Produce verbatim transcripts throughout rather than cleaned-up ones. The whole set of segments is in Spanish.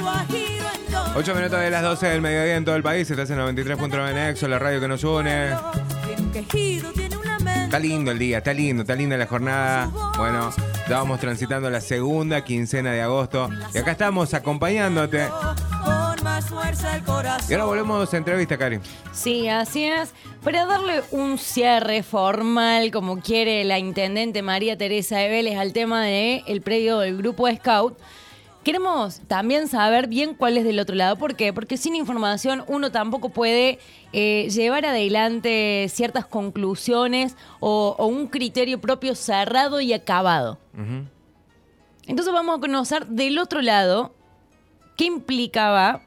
Ocho minutos de las doce del mediodía en todo el país. Estás en noventa y tres punto nueve en Exo, la radio que nos une. Está lindo el día, está lindo, está linda la jornada. Bueno, ya vamos transitando la segunda quincena de agosto. Y acá estamos acompañándote. Y ahora volvemos a entrevista, Cari. Sí, así es. Para darle un cierre formal, como quiere la intendente María Teresa de Vélez, al tema del predio del Grupo Scout, queremos también saber bien cuál es del otro lado. ¿Por qué? Porque sin información uno tampoco puede eh, llevar adelante ciertas conclusiones o, o un criterio propio cerrado y acabado. Uh-huh. Entonces vamos a conocer del otro lado qué implicaba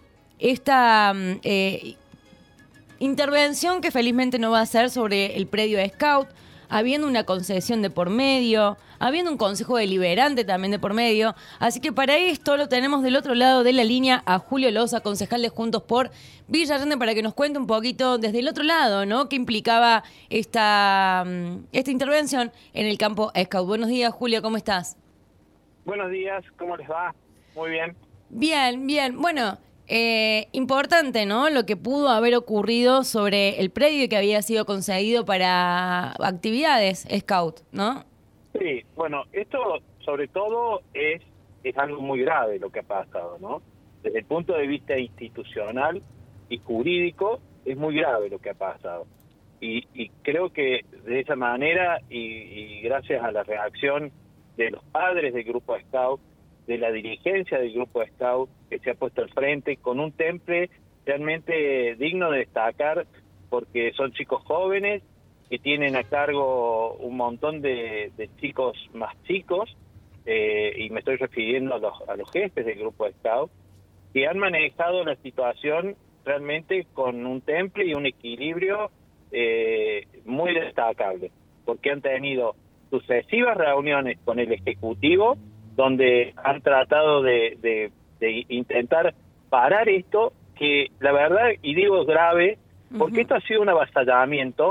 esta eh, intervención que felizmente no va a ser sobre el predio de Scout, habiendo una concesión de por medio, habiendo un consejo deliberante también de por medio. Así que para esto lo tenemos del otro lado de la línea a Julio Loza, concejal de Juntos por Villa Allende, para que nos cuente un poquito desde el otro lado, ¿no?, qué implicaba esta, esta intervención en el campo Scout. Buenos días, Julio, ¿cómo estás? Buenos días, ¿cómo les va? Muy bien. Bien, bien. Bueno, eh, importante, ¿no?, lo que pudo haber ocurrido sobre el predio que había sido concedido para actividades Scout, ¿no? Sí, bueno, esto sobre todo es, es algo muy grave lo que ha pasado, ¿no? Desde el punto de vista institucional y jurídico es muy grave lo que ha pasado. Y, y creo que de esa manera y, y gracias a la reacción de los padres del Grupo Scout, de la dirigencia del Grupo Scout, que se ha puesto al frente con un temple realmente digno de destacar, porque son chicos jóvenes que tienen a cargo un montón de, de chicos más chicos, eh, y me estoy refiriendo a los, a los jefes del Grupo Scout, que han manejado la situación realmente con un temple y un equilibrio eh, muy destacable, porque han tenido sucesivas reuniones con el Ejecutivo, donde han tratado de, de, de intentar parar esto, que la verdad, y digo grave, porque uh-huh. esto ha sido un avasallamiento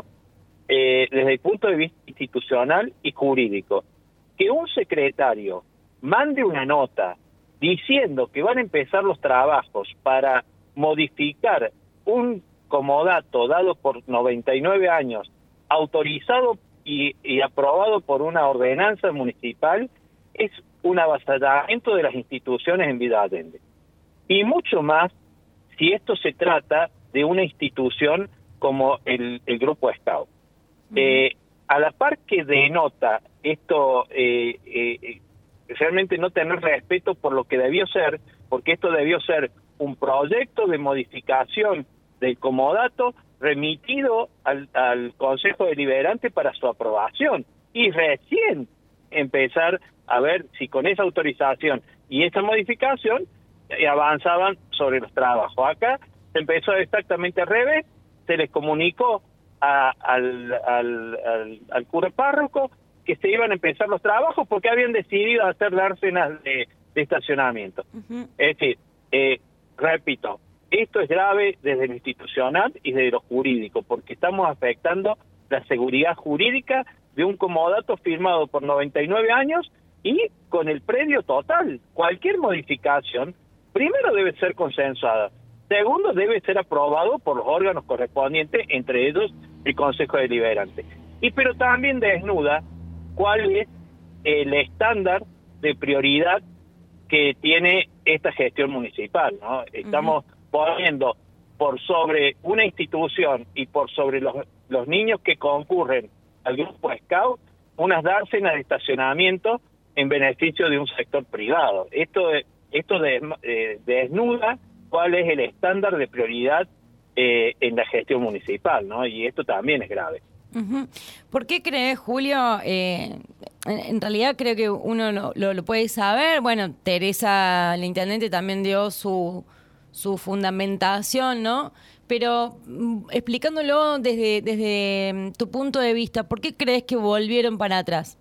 eh, desde el punto de vista institucional y jurídico. Que un secretario mande una nota diciendo que van a empezar los trabajos para modificar un comodato dado por noventa y nueve años, autorizado y, y aprobado por una ordenanza municipal, es un avasallamiento de las instituciones en Villa Allende. Y mucho más si esto se trata de una institución como el, el Grupo Scout. Uh-huh. Eh, a la par que denota esto, eh, eh, realmente no tener respeto por lo que debió ser, porque esto debió ser un proyecto de modificación del comodato remitido al, al Consejo Deliberante para su aprobación, y recién empezar a ver si con esa autorización y esta modificación eh, avanzaban sobre los trabajos. Acá se empezó exactamente al revés, se les comunicó a, al, al, al, al cura párroco que se iban a empezar los trabajos porque habían decidido hacer dársenas de, de estacionamiento. Uh-huh. Es decir, eh, repito, esto es grave desde lo institucional y desde lo jurídico, porque estamos afectando la seguridad jurídica de un comodato firmado por noventa y nueve años y con el predio total. Cualquier modificación, primero debe ser consensuada, segundo debe ser aprobado por los órganos correspondientes, entre ellos el Consejo Deliberante. Y pero también desnuda cuál es el estándar de prioridad que tiene esta gestión municipal, ¿no? Estamos uh-huh. poniendo por sobre una institución y por sobre los, los niños que concurren al Grupo Scout unas dársenas de estacionamiento en beneficio de un sector privado. Esto esto de, eh, desnuda cuál es el estándar de prioridad eh, en la gestión municipal, ¿no? Y esto también es grave. Uh-huh. ¿Por qué crees, Julio? Eh, en, en realidad creo que uno lo, lo, lo puede saber. Bueno, Teresa, la intendente, también dio su, su fundamentación, ¿no? Pero mm, explicándolo desde, desde tu punto de vista, ¿por qué crees que volvieron para atrás?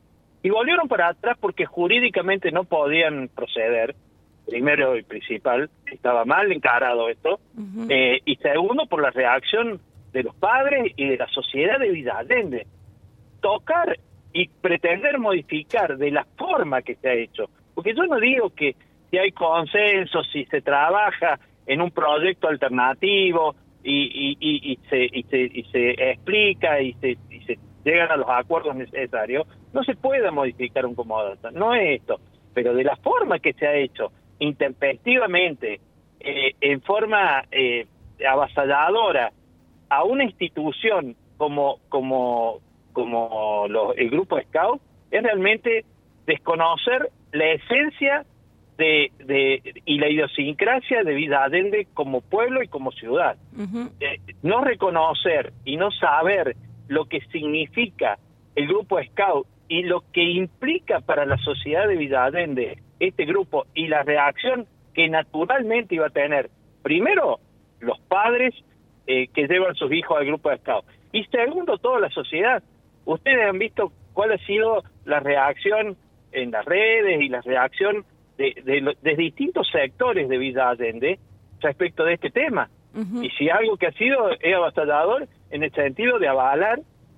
Y volvieron para atrás porque jurídicamente no podían proceder. Primero y principal, estaba mal encarado esto. Uh-huh. Eh, y segundo, por la reacción de los padres y de la sociedad de Villa Allende. Tocar y pretender modificar de la forma que se ha hecho. Porque yo no digo que si hay consenso, si se trabaja en un proyecto alternativo y, y, y, y, se, y, se, y se explica y se, y se llegan a los acuerdos necesarios, no se puede modificar un comodato, no es esto. Pero de la forma que se ha hecho, intempestivamente, eh, en forma eh, avasalladora, a una institución como como como los, el Grupo Scout, es realmente desconocer la esencia de, de y la idiosincrasia de Villa Allende como pueblo y como ciudad. Uh-huh. Eh, no reconocer y no saber lo que significa el Grupo Scout y lo que implica para la sociedad de Villa Allende este grupo y la reacción que naturalmente iba a tener, primero, los padres eh, que llevan sus hijos al Grupo de Scout, y segundo, toda la sociedad. Ustedes han visto cuál ha sido la reacción en las redes y la reacción de, de, de distintos sectores de Villa Allende respecto de este tema. Uh-huh. Y si algo que ha sido es avasallador en el sentido de avalar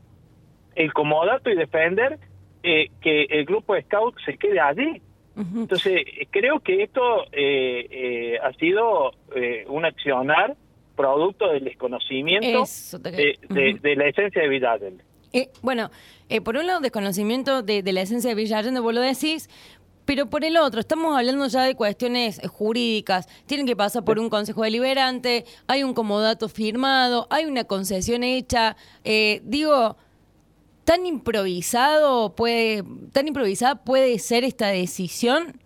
el comodato y defender eh, que el Grupo de Scout se quede allí. Uh-huh. Entonces, creo que esto eh, eh, ha sido eh, un accionar producto del desconocimiento te... de, de, uh-huh. de la esencia de Villa Allende. Eh, bueno, eh, por un lado, desconocimiento de, de la esencia de Villa Allende, vos lo decís, pero por el otro, estamos hablando ya de cuestiones jurídicas, tienen que pasar por un consejo deliberante, hay un comodato firmado, hay una concesión hecha, eh, digo, ¿tan improvisado puede, tan improvisada puede ser esta decisión?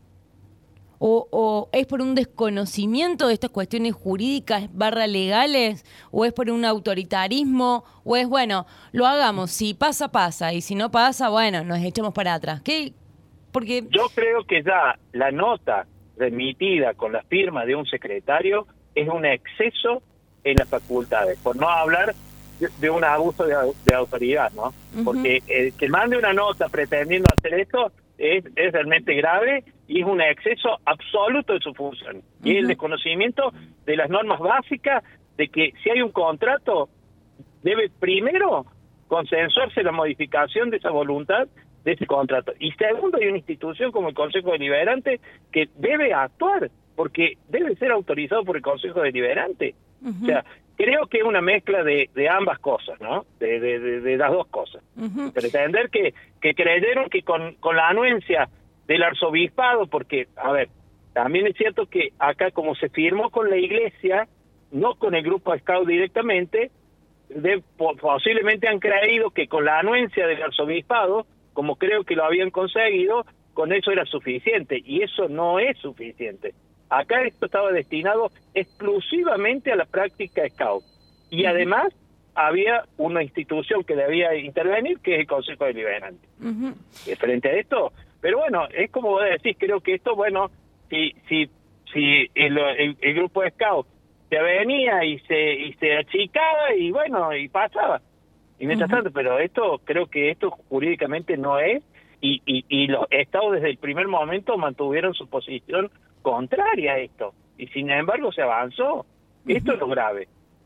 O, ¿O es por un desconocimiento de estas cuestiones jurídicas barra legales? ¿O es por un autoritarismo? ¿O es, bueno, lo hagamos, si pasa, pasa, y si no pasa, bueno, nos echamos para atrás? ¿Qué? Porque yo creo que ya la nota remitida con la firma de un secretario es un exceso en las facultades, por no hablar de, de un abuso de, de autoridad, ¿no? Uh-huh. Porque el que mande una nota pretendiendo hacer esto es, es realmente grave y es un exceso absoluto de su función. Uh-huh. Y el desconocimiento de las normas básicas de que si hay un contrato, debe primero consensuarse la modificación de esa voluntad de ese contrato. Y segundo, hay una institución como el Consejo Deliberante que debe actuar, porque debe ser autorizado por el Consejo Deliberante. Uh-huh. O sea, creo que es una mezcla de, de ambas cosas, ¿no? De, de, de, de las dos cosas. Uh-huh. Pretender que, que creyeron que con, con la anuencia del arzobispado, porque, a ver, también es cierto que acá como se firmó con la iglesia, no con el Grupo Scout directamente, de, posiblemente han creído que con la anuencia del arzobispado, como creo que lo habían conseguido, con eso era suficiente, y eso no es suficiente. Acá esto estaba destinado exclusivamente a la práctica Scout, y uh-huh. además había una institución que debía intervenir, que es el Consejo Deliberante. Uh-huh. Frente a esto, pero bueno, es como vos decís, creo que esto, bueno, si si si el, el, el grupo de Scout se venía y se y se achicaba, y bueno, y pasaba. Y mientras uh-huh. tanto, pero esto, creo que esto jurídicamente no es, y, y, y los estados desde el primer momento mantuvieron su posición contraria a esto, y sin embargo se avanzó. Uh-huh. Esto es lo grave.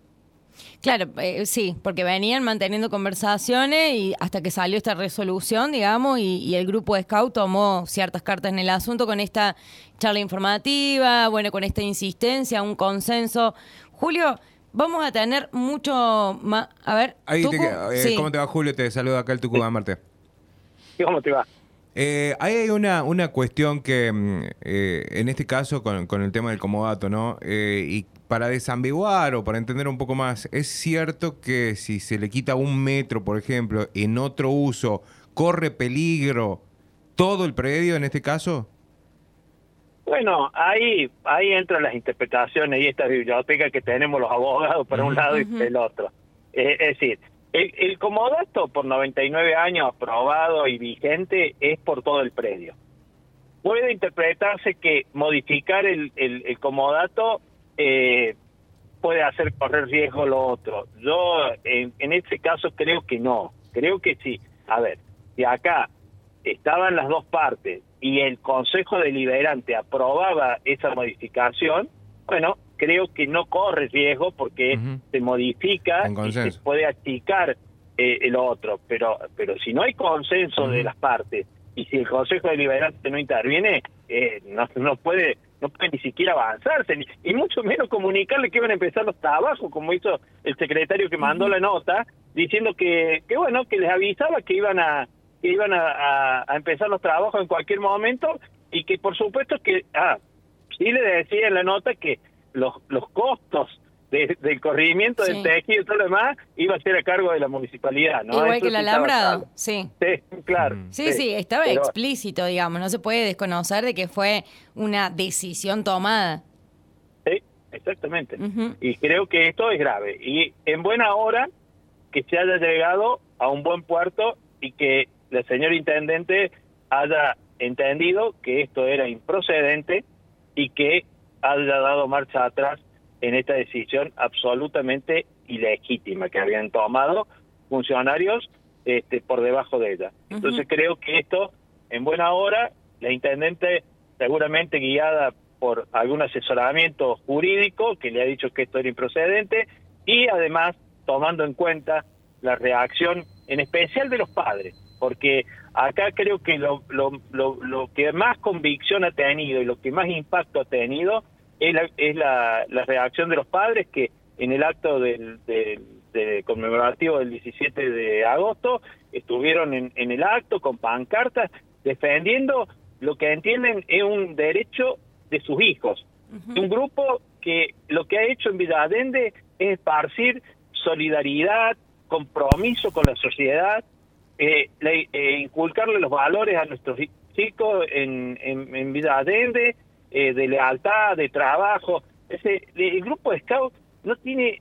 Claro, eh, sí, porque venían manteniendo conversaciones y hasta que salió esta resolución, digamos, y, y el grupo de Scout tomó ciertas cartas en el asunto con esta charla informativa, bueno, con esta insistencia, un consenso. Julio, vamos a tener mucho más. A ver, Ahí te, eh, sí. ¿Cómo te va, Julio? Te saluda acá el Tucu Marte. ¿Cómo te va? Eh, ahí hay una, una cuestión que, eh, en este caso, con, con el tema del comodato, ¿no? Eh, y para desambiguar o para entender un poco más, ¿es cierto que si se le quita un metro, por ejemplo, en otro uso, corre peligro todo el predio en este caso? Bueno, ahí ahí entran las interpretaciones y esta biblioteca que tenemos los abogados por un lado uh-huh. y el otro. Eh, es decir, el, el comodato por noventa y nueve años aprobado y vigente es por todo el predio. Puede interpretarse que modificar el, el, el comodato eh, puede hacer correr riesgo lo otro. Yo en, en este caso creo que no, creo que sí. A ver, si acá estaban las dos partes y el Consejo Deliberante aprobaba esa modificación, bueno, creo que no corre riesgo porque uh-huh. se modifica y se puede achicar eh, el otro, pero pero si no hay consenso uh-huh. de las partes y si el Consejo Deliberante no interviene, eh, no, no puede no pueden ni siquiera avanzarse, ni, y mucho menos comunicarle que iban a empezar los trabajos, como hizo el secretario que mandó la nota, diciendo que, que bueno, que les avisaba que iban a que iban a, a, a empezar los trabajos en cualquier momento, y que por supuesto que, ah, sí le decía en la nota que los, los costos de, del corrimiento Sí. del tejido y todo lo demás iba a ser a cargo de la municipalidad, ¿no? Igual Eso que el sí estaba alambrado, claro. sí. Sí, claro. Mm. Sí, sí, estaba Pero- explícito, digamos, no se puede desconocer de que fue una decisión tomada. Sí, exactamente. Ujú. Y creo que esto es grave. Y en buena hora que se haya llegado a un buen puerto y que la señora intendente haya entendido que esto era improcedente y que haya dado marcha atrás en esta decisión absolutamente ilegítima que habían tomado funcionarios este, por debajo de ella. Entonces Ujú. creo que esto, en buena hora, la intendente, seguramente guiada por algún asesoramiento jurídico que le ha dicho que esto era improcedente, y además tomando en cuenta la reacción en especial de los padres, porque acá creo que lo, lo, lo, lo que más convicción ha tenido y lo que más impacto ha tenido es la, es la, la reacción de los padres, que en el acto del, del, del conmemorativo del diecisiete de agosto estuvieron en, en el acto con pancartas defendiendo lo que entienden es un derecho de sus hijos. Ujú. Un grupo que lo que ha hecho en Villa Allende es esparcir solidaridad, compromiso con la sociedad, eh, le- eh, inculcarle los valores a nuestros hi- chicos en, en, en Villa Allende, eh, de lealtad, de trabajo. Ese, el grupo de Scout no tiene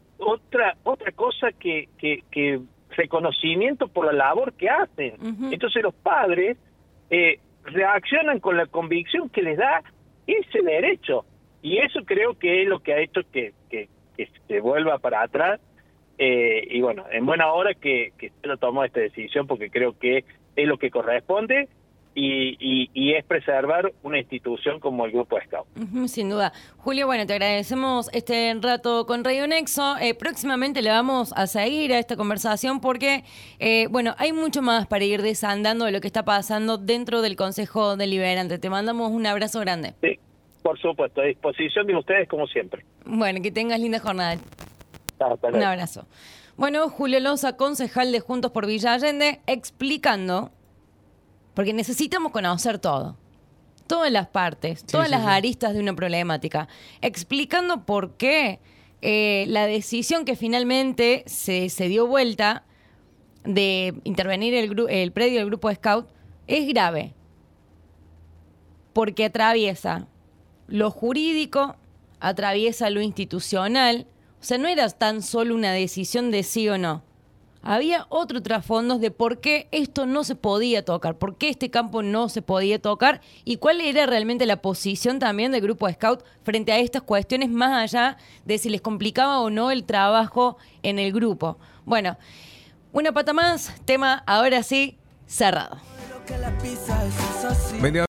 otra otra cosa que, que, que reconocimiento por la labor que hacen. Ujú. Entonces los padres eh, reaccionan con la convicción que les da ese derecho, y eso creo que es lo que ha hecho que, que, que se vuelva para atrás. Eh, y bueno, en buena hora que, que se tomó esta decisión, porque creo que es lo que corresponde, y, y, y es preservar una institución como el Grupo Scout. Ujú, sin duda. Julio, bueno, te agradecemos este rato con Radio Nexo. Eh, próximamente le vamos a seguir a esta conversación porque, eh, bueno, hay mucho más para ir desandando de lo que está pasando dentro del Consejo Deliberante. Te mandamos un abrazo grande. Sí, por supuesto, a disposición de ustedes como siempre. Bueno, que tengas linda jornada. Hasta Un luego. abrazo. Bueno, Julio Loza, concejal de Juntos por Villa Allende, explicando, porque necesitamos conocer todo, todas las partes, todas sí, las sí. aristas de una problemática, explicando por qué eh, la decisión que finalmente se, se dio vuelta de intervenir el, gru- el predio del Grupo Scout es grave, porque atraviesa lo jurídico, atraviesa lo institucional. O sea, no era tan solo una decisión de sí o no. Había otro trasfondo de por qué esto no se podía tocar, por qué este campo no se podía tocar y cuál era realmente la posición también del Grupo Scout frente a estas cuestiones, más allá de si les complicaba o no el trabajo en el grupo. Bueno, una pata más, tema ahora sí cerrado. Vendedor